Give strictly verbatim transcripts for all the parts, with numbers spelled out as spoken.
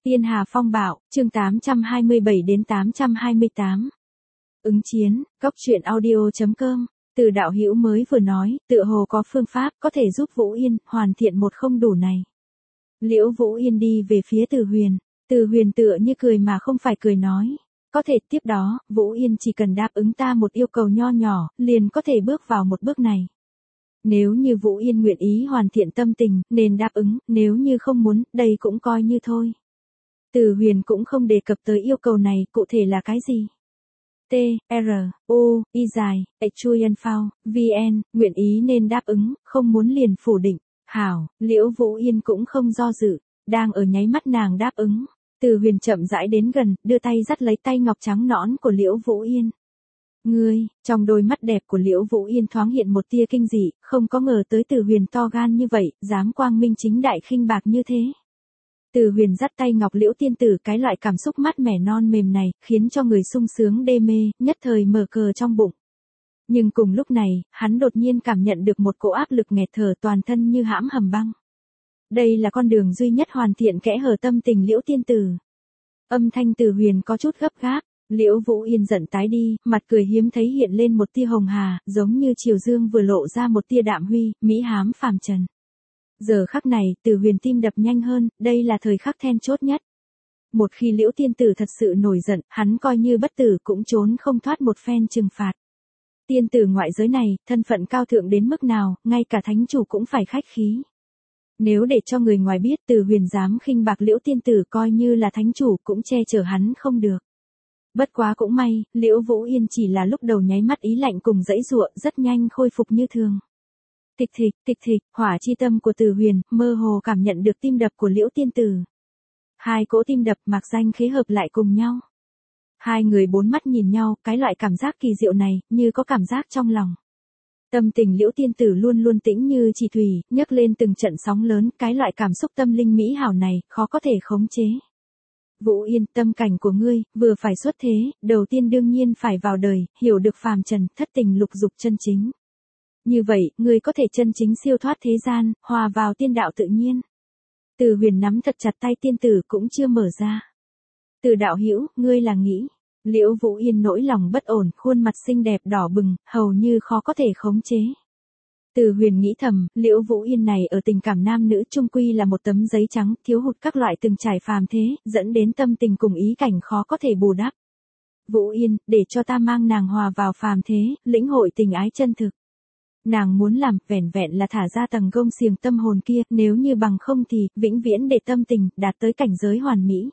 Tiên Hà Phong Bạo, chương tám trăm hai mươi bảy đến tám trăm hai mươi tám. Ứng chiến, góc truyện audio.com. Từ đạo hữu mới vừa nói, tựa hồ có phương pháp có thể giúp Vũ Yên hoàn thiện một không đủ này. Liễu Vũ Yên đi về phía Từ Huyền, Từ Huyền tựa như cười mà không phải cười nói. Có thể tiếp đó, Vũ Yên chỉ cần đáp ứng ta một yêu cầu nho nhỏ, liền có thể bước vào một bước này. Nếu như Vũ Yên nguyện ý hoàn thiện tâm tình, nên đáp ứng, nếu như không muốn, đây cũng coi như thôi. Từ Huyền cũng không đề cập tới yêu cầu này, cụ thể là cái gì? T, R, U, Y dài, Chuyen Phao, V N, nguyện ý nên đáp ứng, không muốn liền phủ định. Hảo, Liễu Vũ Yên cũng không do dự, đang ở nháy mắt nàng đáp ứng. Từ Huyền chậm rãi đến gần, đưa tay dắt lấy tay ngọc trắng nõn của Liễu Vũ Yên. Ngươi, trong đôi mắt đẹp của Liễu Vũ Yên thoáng hiện một tia kinh dị, không có ngờ tới Từ Huyền to gan như vậy, dám quang minh chính đại khinh bạc như thế. Từ Huyền dắt tay ngọc Liễu tiên tử, cái loại cảm xúc mát mẻ non mềm này, khiến cho người sung sướng đê mê, nhất thời mở cờ trong bụng. Nhưng cùng lúc này, hắn đột nhiên cảm nhận được một cỗ áp lực nghẹt thở toàn thân như hãm hầm băng. Đây là con đường duy nhất hoàn thiện kẽ hở tâm tình Liễu tiên tử. Âm thanh Từ Huyền có chút gấp gáp, Liễu Vũ Yên giận tái đi, mặt cười hiếm thấy hiện lên một tia hồng hà, giống như chiều dương vừa lộ ra một tia đạm huy, mỹ hám phàm trần. Giờ khắc này, Từ Huyền tim đập nhanh hơn, đây là thời khắc then chốt nhất. Một khi Liễu tiên tử thật sự nổi giận, hắn coi như bất tử cũng trốn không thoát một phen trừng phạt. Tiên tử ngoại giới này, thân phận cao thượng đến mức nào, ngay cả thánh chủ cũng phải khách khí. Nếu để cho người ngoài biết Từ Huyền dám khinh bạc Liễu tiên tử, coi như là thánh chủ cũng che chở hắn không được. Bất quá cũng may, Liễu Vũ Yên chỉ là lúc đầu nháy mắt ý lạnh cùng dãy giụa, rất nhanh khôi phục như thường. Tịch thịch, tịch thịch, hỏa chi tâm của Từ Huyền, mơ hồ cảm nhận được tim đập của Liễu tiên tử. Hai cỗ tim đập mạc danh khế hợp lại cùng nhau. Hai người bốn mắt nhìn nhau, cái loại cảm giác kỳ diệu này, như có cảm giác trong lòng. Tâm tình Liễu tiên tử luôn luôn tĩnh như chỉ thủy, nhấc lên từng trận sóng lớn, cái loại cảm xúc tâm linh mỹ hảo này, khó có thể khống chế. Vũ Yên, tâm cảnh của ngươi, vừa phải xuất thế, đầu tiên đương nhiên phải vào đời, hiểu được phàm trần, thất tình lục dục chân chính. Như vậy, ngươi có thể chân chính siêu thoát thế gian, hòa vào tiên đạo tự nhiên. Từ Huyền nắm thật chặt tay tiên tử cũng chưa mở ra. Từ đạo hữu, ngươi là nghĩ. Liễu Vũ Yên nỗi lòng bất ổn, khuôn mặt xinh đẹp đỏ bừng, hầu như khó có thể khống chế. Từ Huyền nghĩ thầm, Liễu Vũ Yên này ở tình cảm nam nữ chung quy là một tấm giấy trắng, thiếu hụt các loại từng trải phàm thế, dẫn đến tâm tình cùng ý cảnh khó có thể bù đắp. Vũ Yên, để cho ta mang nàng hòa vào phàm thế, lĩnh hội tình ái chân thực. Nàng muốn làm, vẻn vẹn là thả ra tầng gông xiềng tâm hồn kia, nếu như bằng không thì, vĩnh viễn để tâm tình, đạt tới cảnh giới hoàn mỹ.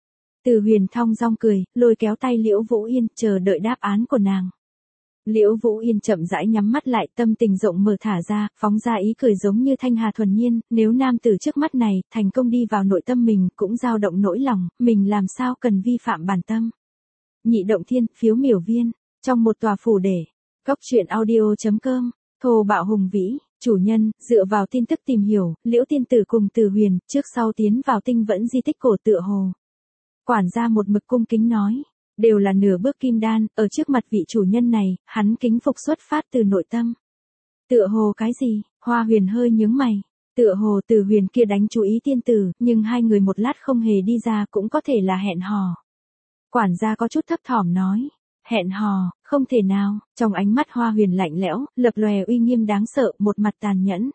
Từ Huyền thong dong cười, lôi kéo tay Liễu Vũ Yên, chờ đợi đáp án của nàng. Liễu Vũ Yên chậm rãi nhắm mắt lại, tâm tình rộng mở thả ra, phóng ra ý cười giống như thanh hà thuần nhiên, nếu nam tử trước mắt này, thành công đi vào nội tâm mình, cũng dao động nỗi lòng, mình làm sao cần vi phạm bản tâm. Nhị động thiên, phiếu miểu viên, trong một tòa phủ để, góc truyện audio.com, thô bạo hùng vĩ, chủ nhân, dựa vào tin tức tìm hiểu, Liễu tiên tử cùng Từ Huyền, trước sau tiến vào tinh vẫn di tích cổ tựa hồ. Quản gia một mực cung kính nói. Đều là nửa bước kim đan, ở trước mặt vị chủ nhân này, hắn kính phục xuất phát từ nội tâm. Tựa hồ cái gì? Hoa Huyền hơi nhướng mày. Tựa hồ Từ Huyền kia đánh chú ý tiên tử, nhưng hai người một lát không hề đi ra cũng có thể là hẹn hò. Quản gia có chút thấp thỏm nói. Hẹn hò, không thể nào, trong ánh mắt Hoa Huyền lạnh lẽo, lập lòe uy nghiêm đáng sợ, một mặt tàn nhẫn.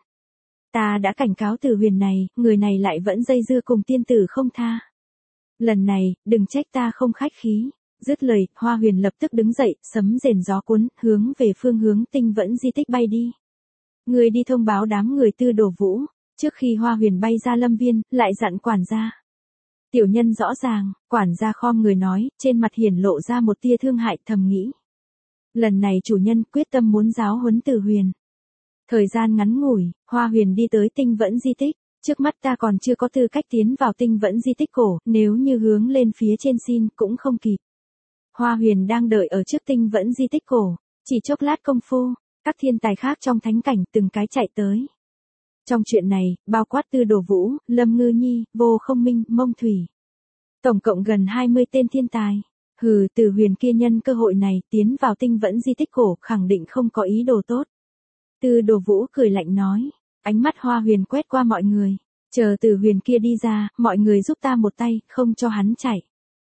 Ta đã cảnh cáo Từ Huyền này, người này lại vẫn dây dưa cùng tiên tử không tha. Lần này, đừng trách ta không khách khí. Dứt lời, Hoa Huyền lập tức đứng dậy, sấm rền gió cuốn, hướng về phương hướng tinh vẫn di tích bay đi. Người đi thông báo đám người Tư Đồ Vũ, trước khi Hoa Huyền bay ra lâm viên, lại dặn quản gia. Tiểu nhân rõ ràng, quản gia khom người nói, trên mặt hiển lộ ra một tia thương hại, thầm nghĩ. Lần này chủ nhân quyết tâm muốn giáo huấn Từ Huyền. Thời gian ngắn ngủi, Hoa Huyền đi tới tinh vẫn di tích. Trước mắt ta còn chưa có tư cách tiến vào tinh vẫn di tích cổ, nếu như hướng lên phía trên xin cũng không kịp. Hoa Huyền đang đợi ở trước tinh vẫn di tích cổ, chỉ chốc lát công phu, các thiên tài khác trong thánh cảnh từng cái chạy tới. Trong chuyện này, bao quát Tư Đồ Vũ, Lâm Ngư Nhi, Vô Không Minh, Mông Thủy. Tổng cộng gần hai mươi tên thiên tài. Hừ, Từ Huyền kia nhân cơ hội này tiến vào tinh vẫn di tích cổ, khẳng định không có ý đồ tốt. Tư Đồ Vũ cười lạnh nói, ánh mắt Hoa Huyền quét qua mọi người. Chờ Từ Huyền kia đi ra, mọi người giúp ta một tay, không cho hắn chạy.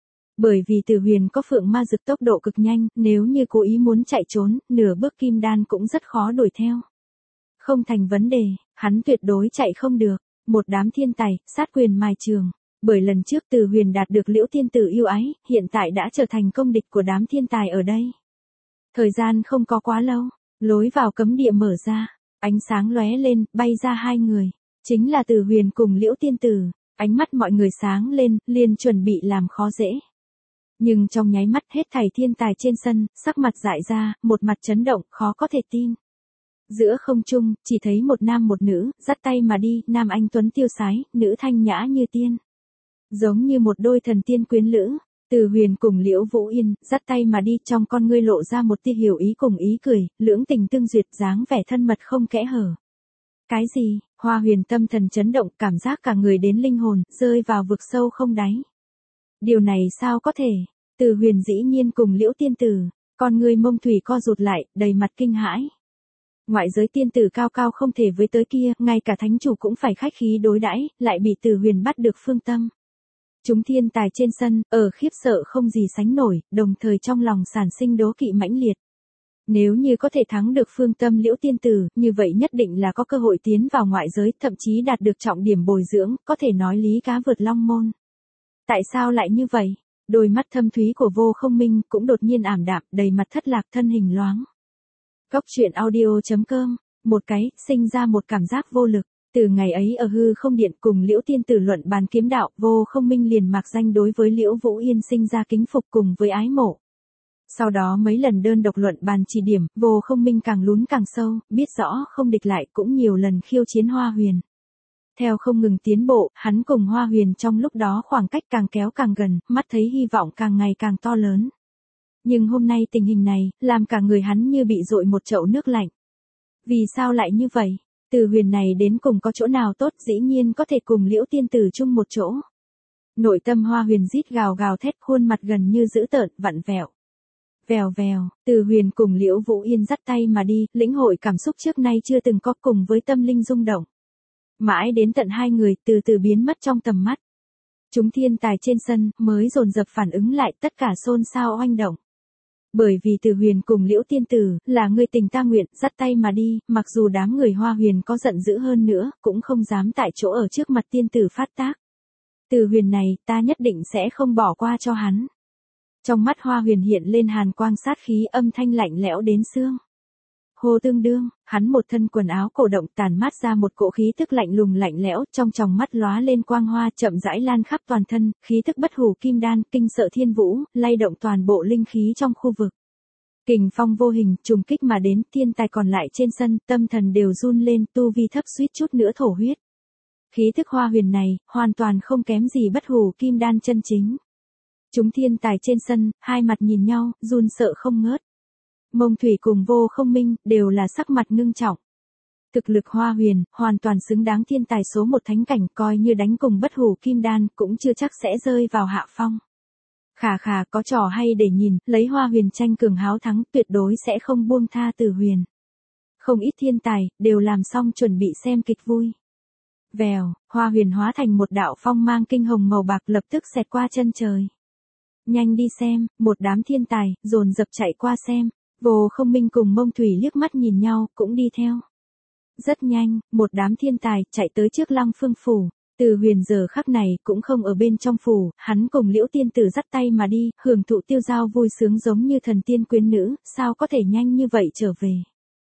Bởi vì Từ Huyền có phượng ma dực tốc độ cực nhanh, nếu như cố ý muốn chạy trốn, nửa bước kim đan cũng rất khó đuổi theo. Không thành vấn đề, hắn tuyệt đối chạy không được. Một đám thiên tài, sát quyền mài trường. Bởi lần trước Từ Huyền đạt được Liễu tiên tử yêu ái, hiện tại đã trở thành công địch của đám thiên tài ở đây. Thời gian không có quá lâu, lối vào cấm địa mở ra, ánh sáng lóe lên, bay ra hai người. Chính là Từ Huyền cùng Liễu tiên tử. Ánh mắt mọi người sáng lên, liền chuẩn bị làm khó dễ. Nhưng trong nháy mắt hết thảy thiên tài trên sân, sắc mặt dại ra, một mặt chấn động, khó có thể tin. Giữa không trung, chỉ thấy một nam một nữ, dắt tay mà đi, nam anh tuấn tiêu sái, nữ thanh nhã như tiên. Giống như một đôi thần tiên quyến lữ, Từ Huyền cùng Liễu Vũ Yên, dắt tay mà đi, trong con ngươi lộ ra một tia hiểu ý cùng ý cười, lưỡng tình tương duyệt, dáng vẻ thân mật không kẽ hở. Cái gì? Hoa Huyền tâm thần chấn động, cảm giác cả người đến linh hồn, rơi vào vực sâu không đáy. Điều này sao có thể? Từ Huyền dĩ nhiên cùng Liễu tiên tử, con người Mông Thủy co rụt lại, đầy mặt kinh hãi. Ngoại giới tiên tử cao cao không thể với tới kia, ngay cả thánh chủ cũng phải khách khí đối đãi, lại bị Từ Huyền bắt được phương tâm. Chúng thiên tài trên sân, ở khiếp sợ không gì sánh nổi, đồng thời trong lòng sản sinh đố kỵ mãnh liệt. Nếu như có thể thắng được phương tâm Liễu tiên tử, như vậy nhất định là có cơ hội tiến vào ngoại giới, thậm chí đạt được trọng điểm bồi dưỡng, có thể nói lý cá vượt long môn. Tại sao lại như vậy? Đôi mắt thâm thúy của Vô Không Minh cũng đột nhiên ảm đạm, đầy mặt thất lạc, thân hình loáng. Góc truyện audio chấm com, một cái, sinh ra một cảm giác vô lực. Từ ngày ấy ở hư không điện cùng Liễu tiên tử luận bàn kiếm đạo, Vô Không Minh liền mạc danh đối với Liễu Vũ Yên sinh ra kính phục cùng với ái mộ. Sau đó mấy lần đơn độc luận bàn chỉ điểm, Vô Không Minh càng lún càng sâu, biết rõ không địch lại, cũng nhiều lần khiêu chiến Hoa Huyền. Theo không ngừng tiến bộ, hắn cùng Hoa Huyền trong lúc đó khoảng cách càng kéo càng gần, mắt thấy hy vọng càng ngày càng to lớn. Nhưng hôm nay tình hình này, làm cả người hắn như bị dội một chậu nước lạnh. Vì sao lại như vậy? Từ Huyền này đến cùng có chỗ nào tốt, dĩ nhiên có thể cùng Liễu tiên tử chung một chỗ. Nội tâm Hoa Huyền rít gào gào thét, khuôn mặt gần như dữ tợn, vặn vẹo. Vèo vèo, Từ Huyền cùng Liễu Vũ Yên dắt tay mà đi, lĩnh hội cảm xúc trước nay chưa từng có cùng với tâm linh rung động. Mãi đến tận hai người từ từ biến mất trong tầm mắt. Chúng thiên tài trên sân mới dồn dập phản ứng lại, tất cả xôn xao oanh động. Bởi vì Từ Huyền cùng Liễu tiên tử là người tình ta nguyện, dắt tay mà đi, mặc dù đám người Hoa Huyền có giận dữ hơn nữa, cũng không dám tại chỗ ở trước mặt tiên tử phát tác. Từ Huyền này, ta nhất định sẽ không bỏ qua cho hắn. Trong mắt Hoa Huyền hiện lên hàn quang sát khí, âm thanh lạnh lẽo đến xương. Hồ tương đương, hắn một thân quần áo cổ động tàn mát ra một cỗ khí tức lạnh lùng lạnh lẽo, trong tròng mắt lóa lên quang hoa chậm rãi lan khắp toàn thân, khí tức bất hủ kim đan, kinh sợ thiên vũ, lay động toàn bộ linh khí trong khu vực. Kình phong vô hình, trùng kích mà đến, thiên tài còn lại trên sân, tâm thần đều run lên, tu vi thấp suýt chút nữa thổ huyết. Khí tức Hoa Huyền này, hoàn toàn không kém gì bất hủ kim đan chân chính. Chúng thiên tài trên sân, hai mặt nhìn nhau, run sợ không ngớt. Mông Thủy cùng Vô Không Minh, đều là sắc mặt ngưng trọng. Thực lực Hoa Huyền, hoàn toàn xứng đáng thiên tài số một thánh cảnh, coi như đánh cùng bất hủ kim đan, cũng chưa chắc sẽ rơi vào hạ phong. Khà khà, có trò hay để nhìn, lấy Hoa Huyền tranh cường háo thắng, tuyệt đối sẽ không buông tha Từ Huyền. Không ít thiên tài, đều làm xong chuẩn bị xem kịch vui. Vèo, Hoa Huyền hóa thành một đạo phong mang kinh hồng màu bạc lập tức xẹt qua chân trời. Nhanh đi xem, một đám thiên tài, dồn dập chạy qua xem. Vô Không Minh cùng Mông Thủy liếc mắt nhìn nhau, cũng đi theo. Rất nhanh, một đám thiên tài chạy tới trước Lăng Phương phủ. Từ Huyền giờ khắc này cũng không ở bên trong phủ, hắn cùng Liễu tiên tử dắt tay mà đi, hưởng thụ tiêu giao vui sướng giống như thần tiên quyến nữ, sao có thể nhanh như vậy trở về.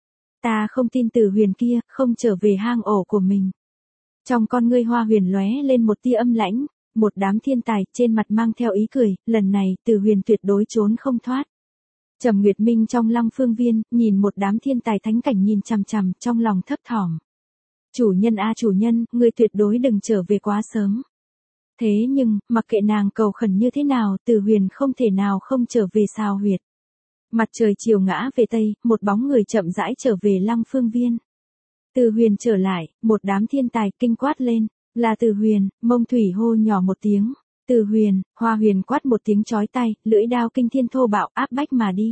Ta không tin Từ Huyền kia, không trở về hang ổ của mình. Trong con ngươi Hoa Huyền lóe lên một tia âm lãnh, một đám thiên tài trên mặt mang theo ý cười, lần này Từ Huyền tuyệt đối trốn không thoát. Trầm Nguyệt Minh trong Lăng Phương viên, nhìn một đám thiên tài thánh cảnh nhìn chằm chằm, trong lòng thấp thỏm. Chủ nhân a chủ nhân, ngươi tuyệt đối đừng trở về quá sớm. Thế nhưng, mặc kệ nàng cầu khẩn như thế nào, Từ Huyền không thể nào không trở về sao huyệt. Mặt trời chiều ngã về tây, một bóng người chậm rãi trở về Lăng Phương viên. Từ Huyền trở lại, một đám thiên tài kinh quát lên, là Từ Huyền. Mông Thủy hô nhỏ một tiếng. Từ Huyền, Hoa Huyền quát một tiếng chói tai, lưỡi đao kinh thiên thô bạo áp bách mà đi.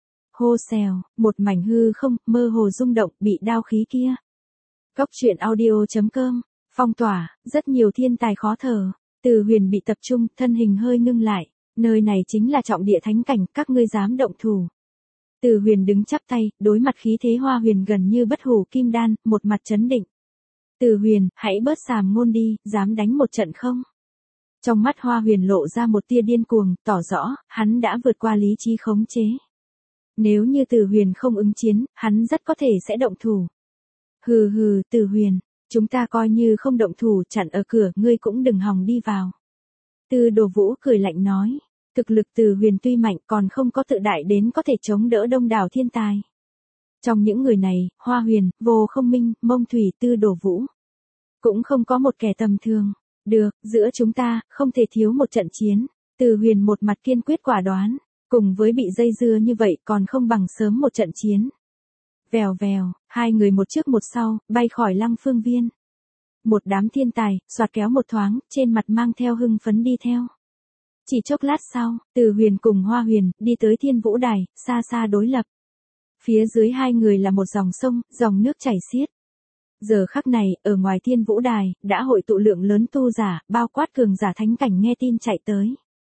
Hô xèo, một mảnh hư không, mơ hồ rung động, bị đao khí kia. Góc truyện audio chấm com Phong tỏa, rất nhiều thiên tài khó thở. Từ Huyền bị tập trung, thân hình hơi ngưng lại. Nơi này chính là trọng địa thánh cảnh, các ngươi dám động thủ. Từ Huyền đứng chắp tay, đối mặt khí thế Hoa Huyền gần như bất hủ kim đan, một mặt trấn định. Từ Huyền, hãy bớt sàm ngôn đi, dám đánh một trận không? Trong mắt Hoa Huyền lộ ra một tia điên cuồng, tỏ rõ, hắn đã vượt qua lý trí khống chế. Nếu như Từ Huyền không ứng chiến, hắn rất có thể sẽ động thủ. Hừ hừ, Từ Huyền, chúng ta coi như không động thủ, chặn ở cửa, ngươi cũng đừng hòng đi vào. Từ Đồ Vũ cười lạnh nói, thực lực Từ Huyền tuy mạnh còn không có tự đại đến có thể chống đỡ đông đảo thiên tài. Trong những người này, Hoa Huyền, Vô Không Minh, Mông Thủy, Tư Đồ Vũ, cũng không có một kẻ tầm thường. Được, giữa chúng ta, không thể thiếu một trận chiến. Từ Huyền một mặt kiên quyết quả đoán, cùng với bị dây dưa như vậy còn không bằng sớm một trận chiến. Vèo vèo, hai người một trước một sau, bay khỏi Lăng Phương Viên. Một đám thiên tài, soạt kéo một thoáng, trên mặt mang theo hưng phấn đi theo. Chỉ chốc lát sau, Từ Huyền cùng Hoa Huyền, đi tới Thiên Vũ Đài, xa xa đối lập. Phía dưới hai người là một dòng sông, dòng nước chảy xiết. Giờ khắc này, ở ngoài Thiên Vũ Đài, đã hội tụ lượng lớn tu giả, bao quát cường giả thánh cảnh nghe tin chạy tới.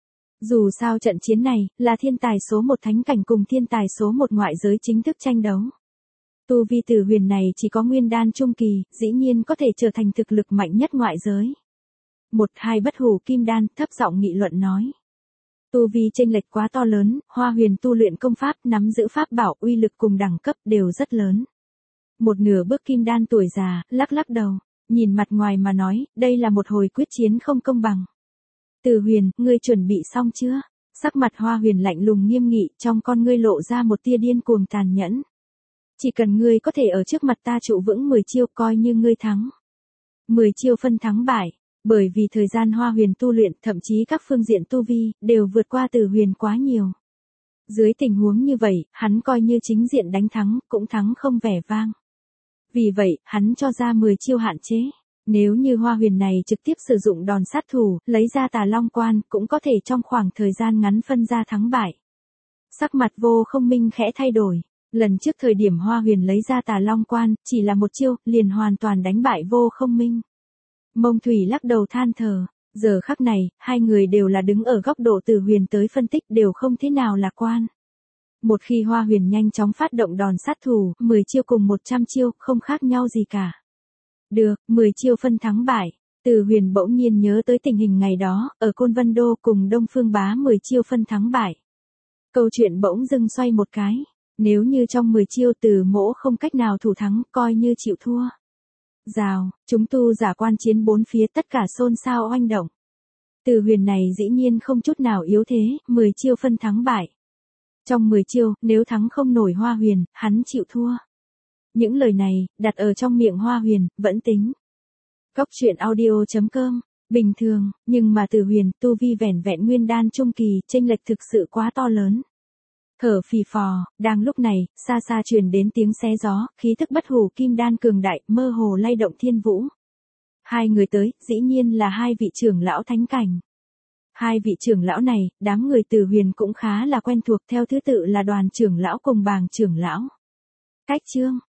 Dù sao trận chiến này, là thiên tài số một thánh cảnh cùng thiên tài số một ngoại giới chính thức tranh đấu. Tu vi Từ Huyền này chỉ có nguyên đan trung kỳ, dĩ nhiên có thể trở thành thực lực mạnh nhất ngoại giới. Một hai bất hủ kim đan, thấp giọng nghị luận nói. Tu vi chênh lệch quá to lớn, Hoa Huyền tu luyện công pháp, nắm giữ pháp bảo, uy lực cùng đẳng cấp đều rất lớn. Một nửa bước kim đan tuổi già, lắc lắc đầu, nhìn mặt ngoài mà nói, đây là một hồi quyết chiến không công bằng. Từ Huyền, ngươi chuẩn bị xong chưa? Sắc mặt Hoa Huyền lạnh lùng nghiêm nghị, trong con ngươi lộ ra một tia điên cuồng tàn nhẫn. Chỉ cần ngươi có thể ở trước mặt ta trụ vững mười chiêu coi như ngươi thắng. mười chiêu phân thắng bại, bởi vì thời gian Hoa Huyền tu luyện, thậm chí các phương diện tu vi, đều vượt qua Từ Huyền quá nhiều. Dưới tình huống như vậy, hắn coi như chính diện đánh thắng, cũng thắng không vẻ vang. Vì vậy, hắn cho ra mười chiêu hạn chế. Nếu như Hoa Huyền này trực tiếp sử dụng đòn sát thủ, lấy ra Tà Long Quan, cũng có thể trong khoảng thời gian ngắn phân ra thắng bại. Sắc mặt Vô Không Minh khẽ thay đổi. Lần trước thời điểm Hoa Huyền lấy ra Tà Long Quan, chỉ là một chiêu, liền hoàn toàn đánh bại Vô Không Minh. Mông Thủy lắc đầu than thở. Giờ khắc này, hai người đều là đứng ở góc độ Từ Huyền tới phân tích đều không thế nào lạc quan. Một khi Hoa Huyền nhanh chóng phát động đòn sát thủ, mười chiêu cùng một trăm chiêu, không khác nhau gì cả. Được, mười chiêu phân thắng bại. Từ Huyền bỗng nhiên nhớ tới tình hình ngày đó, ở Côn Vân Đô cùng Đông Phương Bá mười chiêu phân thắng bại. Câu chuyện bỗng dưng xoay một cái. Nếu như trong mười chiêu Từ Mỗ không cách nào thủ thắng, coi như chịu thua. Rào, chúng tu giả quan chiến bốn phía tất cả xôn xao oanh động. Từ Huyền này dĩ nhiên không chút nào yếu thế, mười chiêu phân thắng bại. Trong mười chiêu, nếu thắng không nổi Hoa Huyền, hắn chịu thua. Những lời này, đặt ở trong miệng Hoa Huyền, vẫn tính. Góc truyện audio chấm com, bình thường, nhưng mà Từ Huyền, tu vi vẻn vẹn nguyên đan trung kỳ, chênh lệch thực sự quá to lớn. Thở phì phò, đang lúc này, xa xa truyền đến tiếng xé gió, khí thức bất hủ kim đan cường đại, mơ hồ lay động thiên vũ. Hai người tới, dĩ nhiên là hai vị trưởng lão thánh cảnh. Hai vị trưởng lão này, đám người Từ Huyền cũng khá là quen thuộc, theo thứ tự là Đoàn trưởng lão cùng Bàng trưởng lão. Cách chương